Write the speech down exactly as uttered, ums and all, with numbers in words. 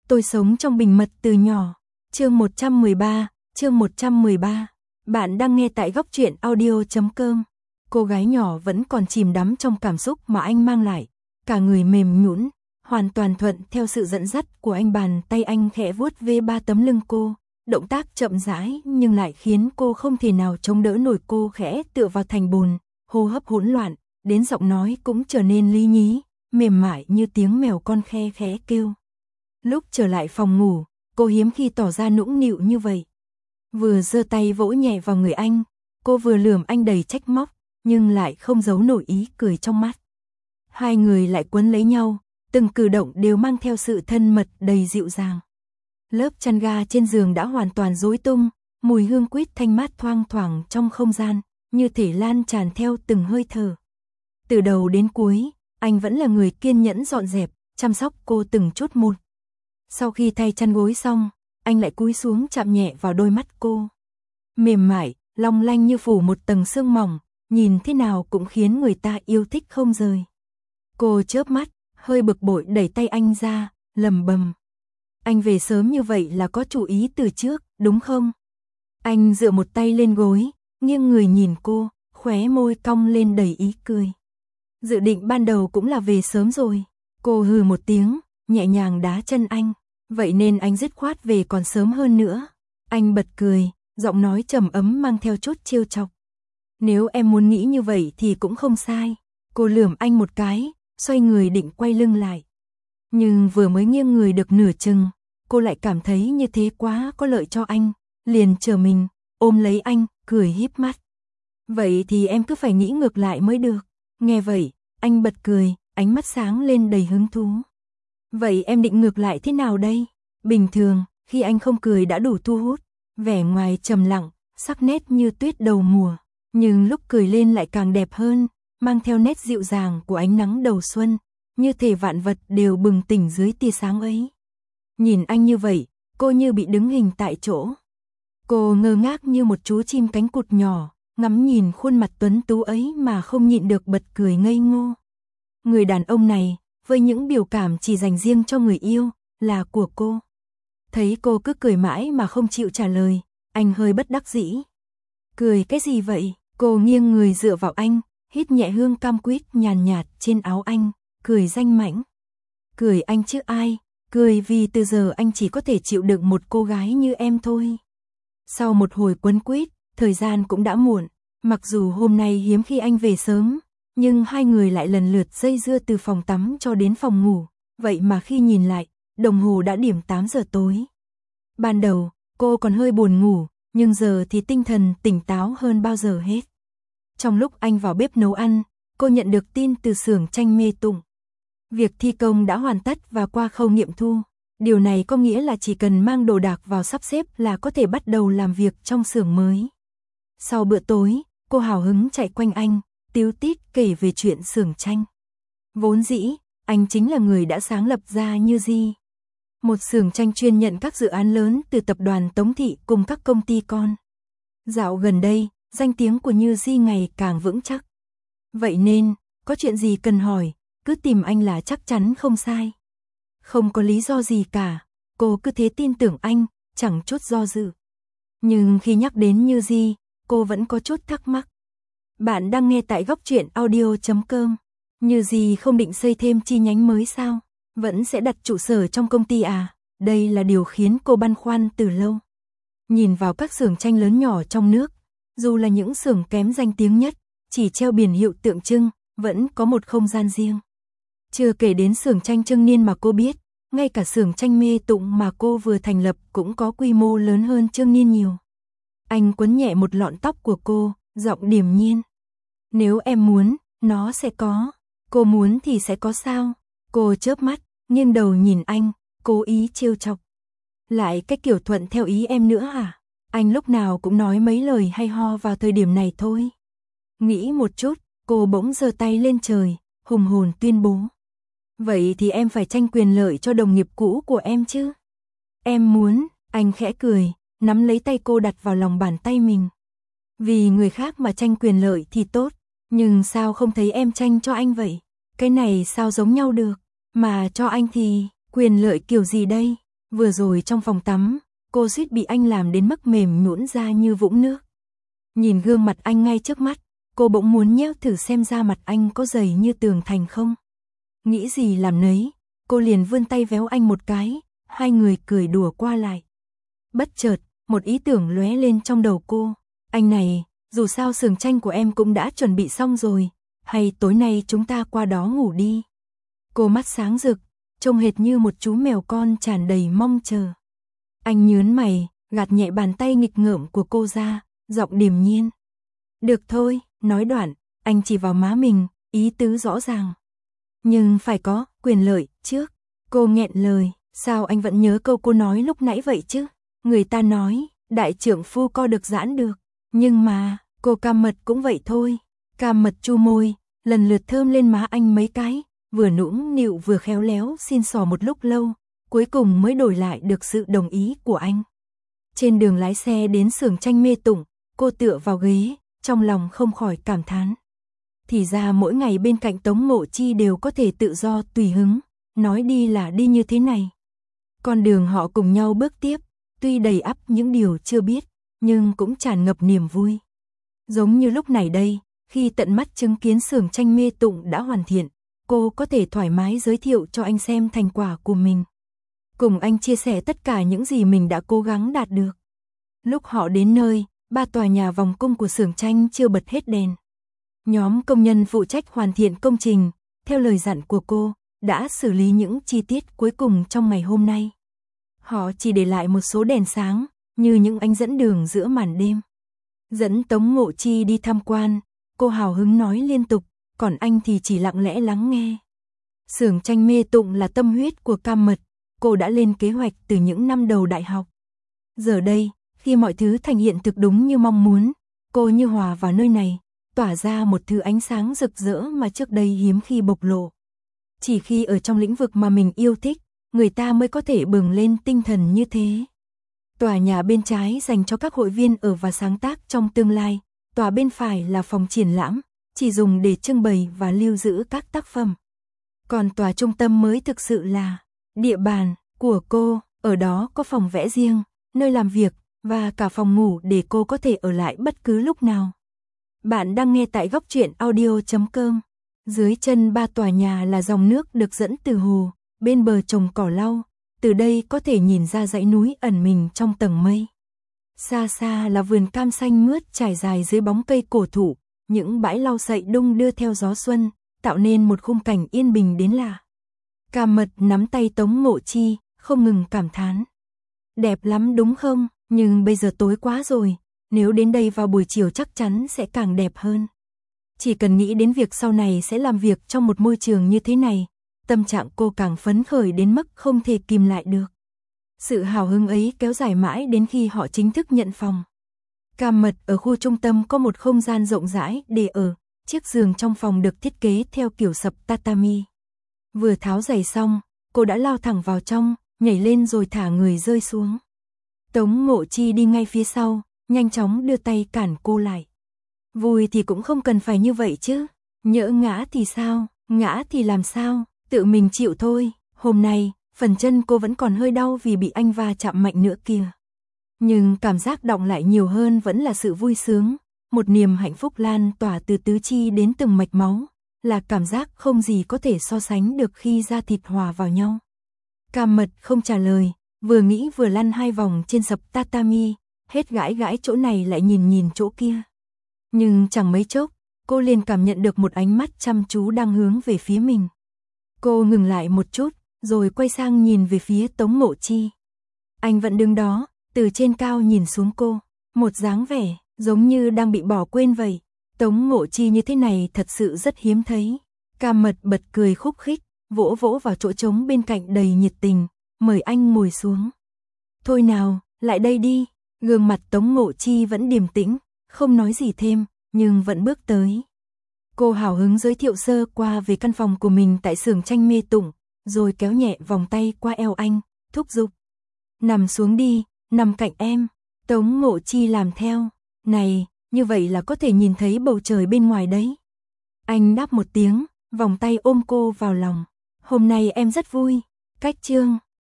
Tôi sống trong bình mật từ nhỏ. Chương một trăm mười ba, chương một trăm mười ba. Bạn đang nghe tại góc truyện audio chấm com. Cô gái nhỏ vẫn còn chìm đắm trong cảm xúc mà anh mang lại, cả người mềm nhũn, hoàn toàn thuận theo sự dẫn dắt của anh. Bàn tay anh khẽ vuốt ve ba tấm lưng cô, động tác chậm rãi nhưng lại khiến cô không thể nào chống đỡ nổi. Cô khẽ tựa vào thành bồn, hô hấp hỗn loạn, đến giọng nói cũng trở nên lý nhí, mềm mại như tiếng mèo con khe khẽ kêu. Lúc trở lại phòng ngủ, cô hiếm khi tỏ ra nũng nịu như vậy. Vừa giơ tay vỗ nhẹ vào người anh, cô vừa lườm anh đầy trách móc, nhưng lại không giấu nổi ý cười trong mắt. Hai người lại quấn lấy nhau, từng cử động đều mang theo sự thân mật đầy dịu dàng. Lớp chăn ga trên giường đã hoàn toàn rối tung, mùi hương quýt thanh mát thoang thoảng trong không gian, như thể lan tràn theo từng hơi thở. Từ đầu đến cuối, anh vẫn là người kiên nhẫn dọn dẹp, chăm sóc cô từng chút một. Sau khi thay chăn gối xong, anh lại cúi xuống chạm nhẹ vào đôi mắt cô. Mềm mại, long lanh như phủ một tầng sương mỏng, nhìn thế nào cũng khiến người ta yêu thích không rời. Cô chớp mắt, hơi bực bội đẩy tay anh ra, lầm bầm. Anh về sớm như vậy là có chủ ý từ trước, đúng không? Anh dựa một tay lên gối, nghiêng người nhìn cô, khóe môi cong lên đầy ý cười. Dự định ban đầu cũng là về sớm rồi. Cô hừ một tiếng, nhẹ nhàng đá chân anh. Vậy nên anh dứt khoát về còn sớm hơn nữa. Anh bật cười, giọng nói trầm ấm mang theo chút trêu chọc. Nếu em muốn nghĩ như vậy thì cũng không sai. Cô lườm anh một cái, xoay người định quay lưng lại. Nhưng vừa mới nghiêng người được nửa chừng, cô lại cảm thấy như thế quá có lợi cho anh. Liền chờ mình, ôm lấy anh, cười híp mắt. Vậy thì em cứ phải nghĩ ngược lại mới được. Nghe vậy, anh bật cười, ánh mắt sáng lên đầy hứng thú. Vậy em định ngược lại thế nào đây? Bình thường, khi anh không cười đã đủ thu hút, vẻ ngoài trầm lặng, sắc nét như tuyết đầu mùa, nhưng lúc cười lên lại càng đẹp hơn, mang theo nét dịu dàng của ánh nắng đầu xuân, như thể vạn vật đều bừng tỉnh dưới tia sáng ấy. Nhìn anh như vậy, cô như bị đứng hình tại chỗ. Cô ngơ ngác như một chú chim cánh cụt nhỏ, ngắm nhìn khuôn mặt tuấn tú ấy mà không nhịn được bật cười ngây ngô. Người đàn ông này, với những biểu cảm chỉ dành riêng cho người yêu, là của cô. Thấy cô cứ cười mãi mà không chịu trả lời, anh hơi bất đắc dĩ. Cười cái gì vậy? Cô nghiêng người dựa vào anh, hít nhẹ hương cam quýt nhàn nhạt trên áo anh, cười danh mãnh. Cười anh chứ ai, cười vì từ giờ anh chỉ có thể chịu đựng một cô gái như em thôi. Sau một hồi quấn quýt, thời gian cũng đã muộn, mặc dù hôm nay hiếm khi anh về sớm, nhưng hai người lại lần lượt dây dưa từ phòng tắm cho đến phòng ngủ, vậy mà khi nhìn lại, đồng hồ đã điểm tám giờ tối. Ban đầu, cô còn hơi buồn ngủ, nhưng giờ thì tinh thần tỉnh táo hơn bao giờ hết. Trong lúc anh vào bếp nấu ăn, cô nhận được tin từ xưởng tranh Mê Tụng. Việc thi công đã hoàn tất và qua khâu nghiệm thu. Điều này có nghĩa là chỉ cần mang đồ đạc vào sắp xếp là có thể bắt đầu làm việc trong xưởng mới. Sau bữa tối, cô hào hứng chạy quanh anh, tíu tít kể về chuyện xưởng tranh. Vốn dĩ, anh chính là người đã sáng lập ra Như Di, một xưởng tranh chuyên nhận các dự án lớn từ tập đoàn Tống Thị cùng các công ty con. Dạo gần đây, danh tiếng của Như Di ngày càng vững chắc. Vậy nên, có chuyện gì cần hỏi, cứ tìm anh là chắc chắn không sai. Không có lý do gì cả, cô cứ thế tin tưởng anh, chẳng chút do dự. Nhưng khi nhắc đến Như Di, cô vẫn có chút thắc mắc. Bạn đang nghe tại góc truyện audio chấm com. Như Di không định xây thêm chi nhánh mới sao? Vẫn sẽ đặt trụ sở trong công ty à? Đây là điều khiến cô băn khoăn từ lâu. Nhìn vào các xưởng tranh lớn nhỏ trong nước, dù là những xưởng kém danh tiếng nhất, chỉ treo biển hiệu tượng trưng, vẫn có một không gian riêng. Chưa kể đến xưởng tranh Trưng Niên mà cô biết, ngay cả xưởng tranh Mê Tụng mà cô vừa thành lập cũng có quy mô lớn hơn Trưng Niên nhiều. Anh quấn nhẹ một lọn tóc của cô, giọng điềm nhiên. Nếu em muốn, nó sẽ có. Cô muốn thì sẽ có sao? Cô chớp mắt, nghiêng đầu nhìn anh, cố ý trêu chọc. Lại cái kiểu thuận theo ý em nữa hả? Anh lúc nào cũng nói mấy lời hay ho vào thời điểm này thôi. Nghĩ một chút, cô bỗng giơ tay lên trời, hùng hồn tuyên bố. Vậy thì em phải tranh quyền lợi cho đồng nghiệp cũ của em chứ? Em muốn, anh khẽ cười, nắm lấy tay cô đặt vào lòng bàn tay mình. Vì người khác mà tranh quyền lợi thì tốt, nhưng sao không thấy em tranh cho anh vậy? Cái này sao giống nhau được, mà cho anh thì quyền lợi kiểu gì đây? Vừa rồi trong phòng tắm, cô suýt bị anh làm đến mức mềm nhũn ra như vũng nước. Nhìn gương mặt anh ngay trước mắt, cô bỗng muốn nhéo thử xem da mặt anh có dày như tường thành không. Nghĩ gì làm nấy, cô liền vươn tay véo anh một cái, hai người cười đùa qua lại. Bất chợt, một ý tưởng lóe lên trong đầu cô. Anh này, dù sao xưởng tranh của em cũng đã chuẩn bị xong rồi, hay tối nay chúng ta qua đó ngủ đi. Cô mắt sáng rực, trông hệt như một chú mèo con tràn đầy mong chờ. Anh nhớn mày, gạt nhẹ bàn tay nghịch ngợm của cô ra, giọng điềm nhiên. Được thôi, nói đoạn, anh chỉ vào má mình, ý tứ rõ ràng. Nhưng phải có quyền lợi trước. Cô nghẹn lời, sao anh vẫn nhớ câu cô nói lúc nãy vậy chứ? Người ta nói, đại trượng phu co được giãn được. Nhưng mà, cô Cam Mật cũng vậy thôi. Cam Mật chu môi, lần lượt thơm lên má anh mấy cái, vừa nũng nịu vừa khéo léo xin xỏ một lúc lâu, cuối cùng mới đổi lại được sự đồng ý của anh. Trên đường lái xe đến xưởng tranh Mê Tụng, cô tựa vào ghế, trong lòng không khỏi cảm thán. Thì ra mỗi ngày bên cạnh Tống Ngộ Chi đều có thể tự do tùy hứng, nói đi là đi như thế này. Con đường họ cùng nhau bước tiếp, tuy đầy ắp những điều chưa biết, nhưng cũng tràn ngập niềm vui. Giống như lúc này đây, khi tận mắt chứng kiến xưởng tranh Mê Tụng đã hoàn thiện, cô có thể thoải mái giới thiệu cho anh xem thành quả của mình. Cùng anh chia sẻ tất cả những gì mình đã cố gắng đạt được. Lúc họ đến nơi, ba tòa nhà vòng cung của xưởng tranh chưa bật hết đèn. Nhóm công nhân phụ trách hoàn thiện công trình, theo lời dặn của cô, đã xử lý những chi tiết cuối cùng trong ngày hôm nay. Họ chỉ để lại một số đèn sáng, như những ánh dẫn đường giữa màn đêm. Dẫn Tống Ngộ Chi đi tham quan, cô hào hứng nói liên tục, còn anh thì chỉ lặng lẽ lắng nghe. Xưởng tranh Mê Tụng là tâm huyết của Cam Mật, cô đã lên kế hoạch từ những năm đầu đại học. Giờ đây, khi mọi thứ thành hiện thực đúng như mong muốn, cô như hòa vào nơi này, tỏa ra một thứ ánh sáng rực rỡ mà trước đây hiếm khi bộc lộ. Chỉ khi ở trong lĩnh vực mà mình yêu thích, người ta mới có thể bừng lên tinh thần như thế. Tòa nhà bên trái dành cho các hội viên ở và sáng tác trong tương lai, tòa bên phải là phòng triển lãm, chỉ dùng để trưng bày và lưu giữ các tác phẩm. Còn tòa trung tâm mới thực sự là địa bàn của cô, ở đó có phòng vẽ riêng, nơi làm việc và cả phòng ngủ để cô có thể ở lại bất cứ lúc nào. Bạn đang nghe tại góc truyện audio chấm com. Dưới chân ba tòa nhà là dòng nước được dẫn từ hồ, bên bờ trồng cỏ lau, từ đây có thể nhìn ra dãy núi ẩn mình trong tầng mây. Xa xa là vườn cam xanh mướt trải dài dưới bóng cây cổ thụ, những bãi lau sậy đung đưa theo gió xuân, tạo nên một khung cảnh yên bình đến lạ. Cam Mật nắm tay Tống Ngộ Chi, không ngừng cảm thán. Đẹp lắm đúng không, nhưng bây giờ tối quá rồi, nếu đến đây vào buổi chiều chắc chắn sẽ càng đẹp hơn. Chỉ cần nghĩ đến việc sau này sẽ làm việc trong một môi trường như thế này, tâm trạng cô càng phấn khởi đến mức không thể kìm lại được. Sự hào hứng ấy kéo dài mãi đến khi họ chính thức nhận phòng. Cam Mật ở khu trung tâm có một không gian rộng rãi để ở, chiếc giường trong phòng được thiết kế theo kiểu sập tatami. Vừa tháo giày xong, cô đã lao thẳng vào trong, nhảy lên rồi thả người rơi xuống. Tống Ngộ Chi đi ngay phía sau, nhanh chóng đưa tay cản cô lại. Vui thì cũng không cần phải như vậy chứ, nhỡ ngã thì sao, ngã thì làm sao, tự mình chịu thôi. Hôm nay, phần chân cô vẫn còn hơi đau vì bị anh va chạm mạnh nữa kìa. Nhưng cảm giác đọng lại nhiều hơn vẫn là sự vui sướng, một niềm hạnh phúc lan tỏa từ tứ chi đến từng mạch máu, là cảm giác không gì có thể so sánh được khi da thịt hòa vào nhau. Cam Mật không trả lời, vừa nghĩ vừa lăn hai vòng trên sập tatami, hết gãi gãi chỗ này lại nhìn nhìn chỗ kia. Nhưng chẳng mấy chốc, cô liền cảm nhận được một ánh mắt chăm chú đang hướng về phía mình. Cô ngừng lại một chút, rồi quay sang nhìn về phía Tống Ngộ Chi. Anh vẫn đứng đó, từ trên cao nhìn xuống cô, một dáng vẻ giống như đang bị bỏ quên vậy. Tống Ngộ Chi như thế này thật sự rất hiếm thấy. Cam Mật bật cười khúc khích, vỗ vỗ vào chỗ trống bên cạnh đầy nhiệt tình, mời anh ngồi xuống. Thôi nào, lại đây đi. Gương mặt Tống Ngộ Chi vẫn điềm tĩnh, không nói gì thêm, nhưng vẫn bước tới. Cô hào hứng giới thiệu sơ qua về căn phòng của mình tại xưởng tranh Mê Tụng, rồi kéo nhẹ vòng tay qua eo anh, thúc giục. Nằm xuống đi, nằm cạnh em. Tống Ngộ Chi làm theo. Này, như vậy là có thể nhìn thấy bầu trời bên ngoài đấy. Anh đáp một tiếng, vòng tay ôm cô vào lòng. Hôm nay em rất vui. Cách chương